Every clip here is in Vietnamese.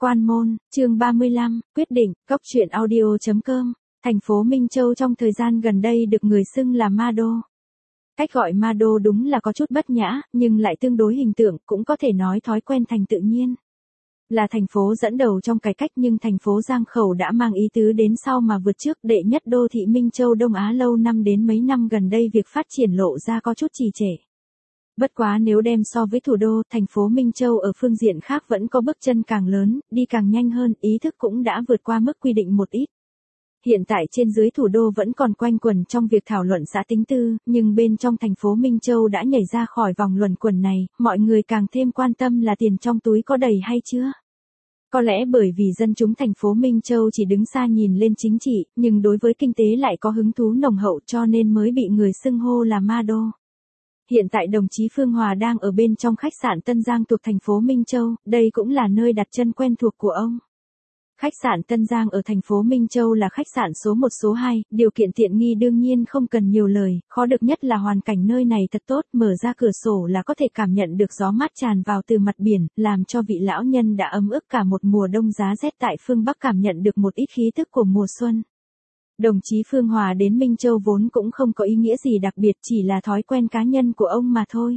Quan môn, chương 35, quyết định, Cốc truyện audio.com. Thành phố Minh Châu trong thời gian gần đây được người xưng là Ma Đô. Cách gọi Ma Đô đúng là có chút bất nhã, nhưng lại tương đối hình tượng, cũng có thể nói thói quen thành tự nhiên. Là thành phố dẫn đầu trong cải cách nhưng thành phố Giang Khẩu đã mang ý tứ đến sau mà vượt trước đệ nhất đô thị Minh Châu Đông Á lâu năm đến mấy năm gần đây việc phát triển lộ ra có chút trì trệ. Bất quá nếu đem so với thủ đô, thành phố Minh Châu ở phương diện khác vẫn có bước chân càng lớn, đi càng nhanh hơn, ý thức cũng đã vượt qua mức quy định một ít. Hiện tại trên dưới thủ đô vẫn còn quanh quẩn trong việc thảo luận xã tính tư, nhưng bên trong thành phố Minh Châu đã nhảy ra khỏi vòng luẩn quẩn này, mọi người càng thêm quan tâm là tiền trong túi có đầy hay chưa. Có lẽ bởi vì dân chúng thành phố Minh Châu chỉ đứng xa nhìn lên chính trị, nhưng đối với kinh tế lại có hứng thú nồng hậu cho nên mới bị người xưng hô là Ma Đô. Hiện tại đồng chí Phương Hòa đang ở bên trong khách sạn Tân Giang thuộc thành phố Minh Châu, đây cũng là nơi đặt chân quen thuộc của ông. Khách sạn Tân Giang ở thành phố Minh Châu là khách sạn số 1 số 2, điều kiện tiện nghi đương nhiên không cần nhiều lời, khó được nhất là hoàn cảnh nơi này thật tốt, mở ra cửa sổ là có thể cảm nhận được gió mát tràn vào từ mặt biển, làm cho vị lão nhân đã ấm ức cả một mùa đông giá rét tại phương Bắc cảm nhận được một ít khí tức của mùa xuân. Đồng chí Phương Hòa đến Minh Châu vốn cũng không có ý nghĩa gì đặc biệt, chỉ là thói quen cá nhân của ông mà thôi.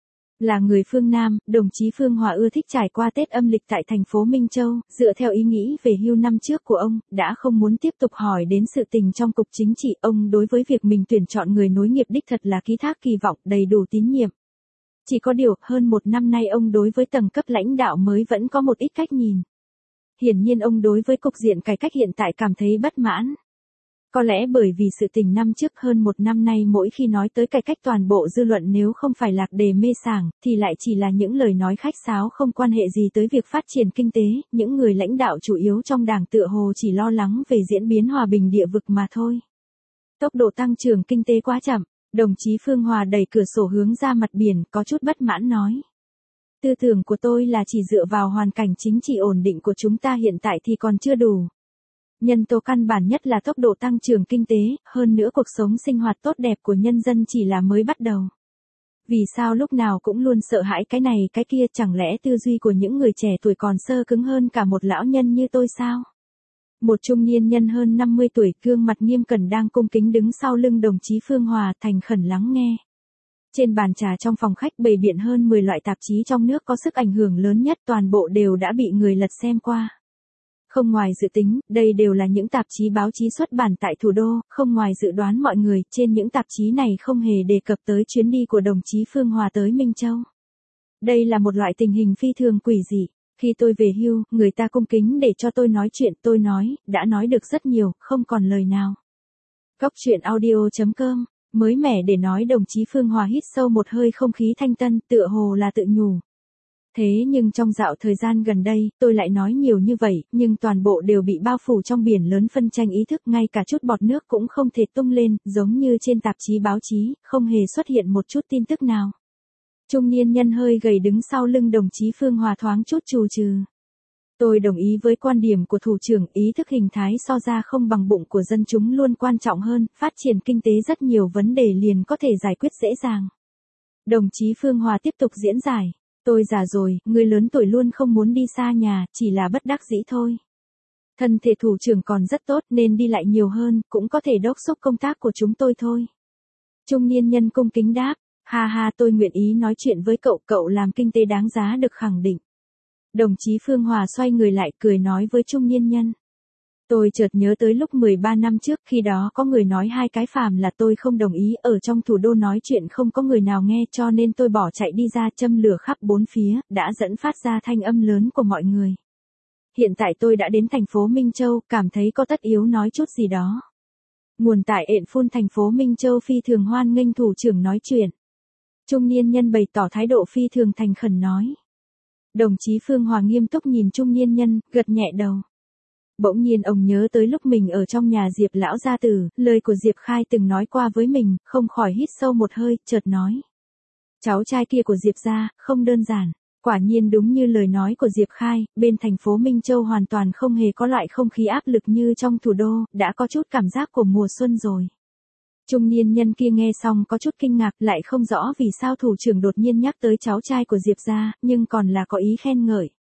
Là người phương Nam, đồng chí Phương Hòa ưa thích trải qua Tết âm lịch tại thành phố Minh Châu, dựa theo ý nghĩ về hưu năm trước của ông, đã không muốn tiếp tục hỏi đến sự tình trong cục chính trị. Ông đối với việc mình tuyển chọn người nối nghiệp đích thật là ký thác kỳ vọng, đầy đủ tín nhiệm. Chỉ có điều, hơn một năm nay ông đối với tầng cấp lãnh đạo mới vẫn có một ít cách nhìn. Hiển nhiên ông đối với cục diện cải cách hiện tại cảm thấy bất mãn. Có lẽ bởi vì sự tình năm trước hơn một năm nay mỗi khi nói tới cải cách toàn bộ dư luận nếu không phải lạc đề mê sảng, thì lại chỉ là những lời nói khách sáo không quan hệ gì tới việc phát triển kinh tế, những người lãnh đạo chủ yếu trong đảng tựa hồ chỉ lo lắng về diễn biến hòa bình địa vực mà thôi. Tốc độ tăng trưởng kinh tế quá chậm, đồng chí Phương Hòa đẩy cửa sổ hướng ra mặt biển, có chút bất mãn nói. Tư tưởng của tôi là chỉ dựa vào hoàn cảnh chính trị ổn định của chúng ta hiện tại thì còn chưa đủ. Nhân tố căn bản nhất là tốc độ tăng trưởng kinh tế, hơn nữa cuộc sống sinh hoạt tốt đẹp của nhân dân chỉ là mới bắt đầu. Vì sao lúc nào cũng luôn sợ hãi cái này cái kia, chẳng lẽ tư duy của những người trẻ tuổi còn sơ cứng hơn cả một lão nhân như tôi sao? Một trung niên nhân hơn 50 tuổi, gương mặt nghiêm cẩn đang cung kính đứng sau lưng đồng chí Phương Hòa, thành khẩn lắng nghe. Trên bàn trà trong phòng khách bày biện hơn 10 loại tạp chí trong nước có sức ảnh hưởng lớn nhất, toàn bộ đều đã bị người lật xem qua. Không ngoài dự tính, đây đều là những tạp chí báo chí xuất bản tại thủ đô, không ngoài dự đoán mọi người, trên những tạp chí này không hề đề cập tới chuyến đi của đồng chí Phương Hòa tới Minh Châu. Đây là một loại tình hình phi thường quỷ dị. Khi tôi về hưu, người ta cung kính để cho tôi nói chuyện, tôi nói, đã nói được rất nhiều, không còn lời nào. Cốc truyện audio.com, mới mẻ để nói đồng chí Phương Hòa hít sâu một hơi không khí thanh tân, tựa hồ là tự nhủ. Thế nhưng trong dạo thời gian gần đây, tôi lại nói nhiều như vậy, nhưng toàn bộ đều bị bao phủ trong biển lớn phân tranh ý thức, ngay cả chút bọt nước cũng không thể tung lên, giống như trên tạp chí báo chí, không hề xuất hiện một chút tin tức nào. Trung niên nhân hơi gầy đứng sau lưng đồng chí Phương Hòa thoáng chút trù trừ. Tôi đồng ý với quan điểm của thủ trưởng, ý thức hình thái so ra không bằng bụng của dân chúng luôn quan trọng hơn, phát triển kinh tế rất nhiều vấn đề liền có thể giải quyết dễ dàng. Đồng chí Phương Hòa tiếp tục diễn giải. Tôi già rồi, người lớn tuổi luôn không muốn đi xa nhà, chỉ là bất đắc dĩ thôi. Thân thể thủ trưởng còn rất tốt nên đi lại nhiều hơn, cũng có thể đốc thúc công tác của chúng tôi thôi. Trung niên nhân cung kính đáp, ha ha, tôi nguyện ý nói chuyện với cậu, cậu làm kinh tế đáng giá được khẳng định. Đồng chí Phương Hòa xoay người lại cười nói với trung niên nhân. Tôi chợt nhớ tới lúc 13 năm trước, khi đó có người nói hai cái phàm là tôi không đồng ý, ở trong thủ đô nói chuyện không có người nào nghe cho nên tôi bỏ chạy đi ra châm lửa khắp bốn phía, đã dẫn phát ra thanh âm lớn của mọi người. Hiện tại tôi đã đến thành phố Minh Châu, cảm thấy có tất yếu nói chút gì đó. Nguồn tại ện phun thành phố Minh Châu phi thường hoan nghênh thủ trưởng nói chuyện. Trung niên nhân bày tỏ thái độ phi thường thành khẩn nói. Đồng chí Phương Hòa nghiêm túc nhìn trung niên nhân, gật nhẹ đầu. Bỗng nhiên ông nhớ tới lúc mình ở trong nhà Diệp lão gia tử, lời của Diệp Khai từng nói qua với mình, không khỏi hít sâu một hơi, chợt nói. Cháu trai kia của Diệp gia, không đơn giản. Quả nhiên đúng như lời nói của Diệp Khai, bên thành phố Minh Châu hoàn toàn không hề có loại không khí áp lực như trong thủ đô, đã có chút cảm giác của mùa xuân rồi. Trung niên nhân kia nghe xong có chút kinh ngạc, lại không rõ vì sao thủ trưởng đột nhiên nhắc tới cháu trai của Diệp gia, nhưng còn là có ý khen ngợi.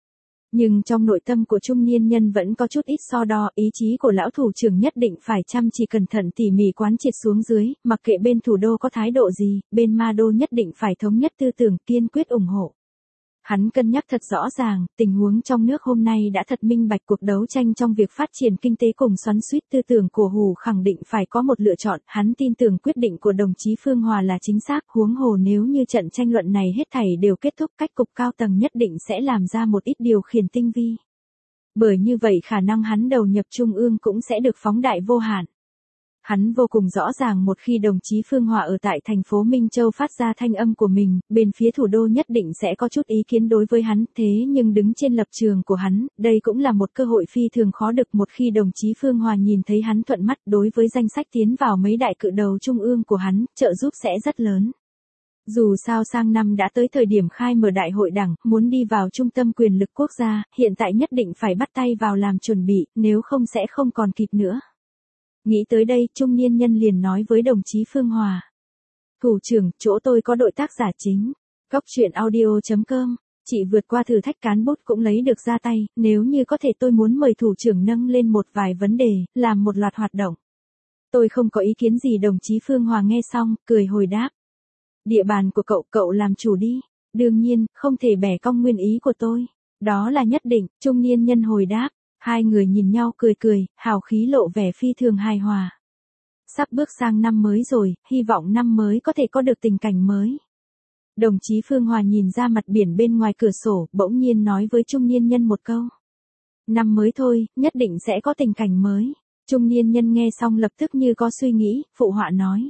Nhưng trong nội tâm của trung niên nhân vẫn có chút ít so đo, ý chí của lão thủ trưởng nhất định phải chăm chỉ cẩn thận tỉ mỉ quán triệt xuống dưới, mặc kệ bên thủ đô có thái độ gì, bên ma đô nhất định phải thống nhất tư tưởng, kiên quyết ủng hộ. Hắn cân nhắc thật rõ ràng, tình huống trong nước hôm nay đã thật minh bạch, cuộc đấu tranh trong việc phát triển kinh tế cùng xoắn xuýt tư tưởng của Hù khẳng định phải có một lựa chọn, hắn tin tưởng quyết định của đồng chí Phương Hòa là chính xác, huống hồ nếu như trận tranh luận này hết thảy đều kết thúc, cách cục cao tầng nhất định sẽ làm ra một ít điều khiển tinh vi. Bởi như vậy khả năng hắn đầu nhập trung ương cũng sẽ được phóng đại vô hạn. Hắn vô cùng rõ ràng một khi đồng chí Phương Hòa ở tại thành phố Minh Châu phát ra thanh âm của mình, bên phía thủ đô nhất định sẽ có chút ý kiến đối với hắn, thế nhưng đứng trên lập trường của hắn, đây cũng là một cơ hội phi thường khó được một khi đồng chí Phương Hòa nhìn thấy hắn thuận mắt đối với danh sách tiến vào mấy đại cự đầu trung ương của hắn, trợ giúp sẽ rất lớn. Dù sao sang năm đã tới thời điểm khai mở đại hội đảng, muốn đi vào trung tâm quyền lực quốc gia, hiện tại nhất định phải bắt tay vào làm chuẩn bị, nếu không sẽ không còn kịp nữa. Nghĩ tới đây, trung niên nhân liền nói với đồng chí Phương Hòa. Thủ trưởng, chỗ tôi có đội tác giả chính. Góc truyện audio.com. Chị vượt qua thử thách cán bút cũng lấy được ra tay, nếu như có thể tôi muốn mời thủ trưởng nâng lên một vài vấn đề, làm một loạt hoạt động. Tôi không có ý kiến gì, đồng chí Phương Hòa nghe xong, cười hồi đáp. Địa bàn của cậu làm chủ đi. Đương nhiên, không thể bẻ cong nguyên ý của tôi. Đó là nhất định, trung niên nhân hồi đáp. Hai người nhìn nhau cười cười, hào khí lộ vẻ phi thường hài hòa. Sắp bước sang năm mới rồi, hy vọng năm mới có thể có được tình cảnh mới. Đồng chí Phương Hòa nhìn ra mặt biển bên ngoài cửa sổ, bỗng nhiên nói với trung niên nhân một câu. Năm mới thôi, nhất định sẽ có tình cảnh mới. Trung niên nhân nghe xong lập tức như có suy nghĩ, phụ họa nói.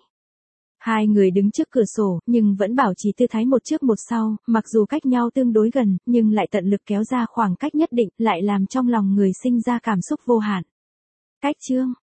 Hai người đứng trước cửa sổ, nhưng vẫn bảo trì tư thái một trước một sau, mặc dù cách nhau tương đối gần, nhưng lại tận lực kéo ra khoảng cách nhất định, lại làm trong lòng người sinh ra cảm xúc vô hạn. Cách chương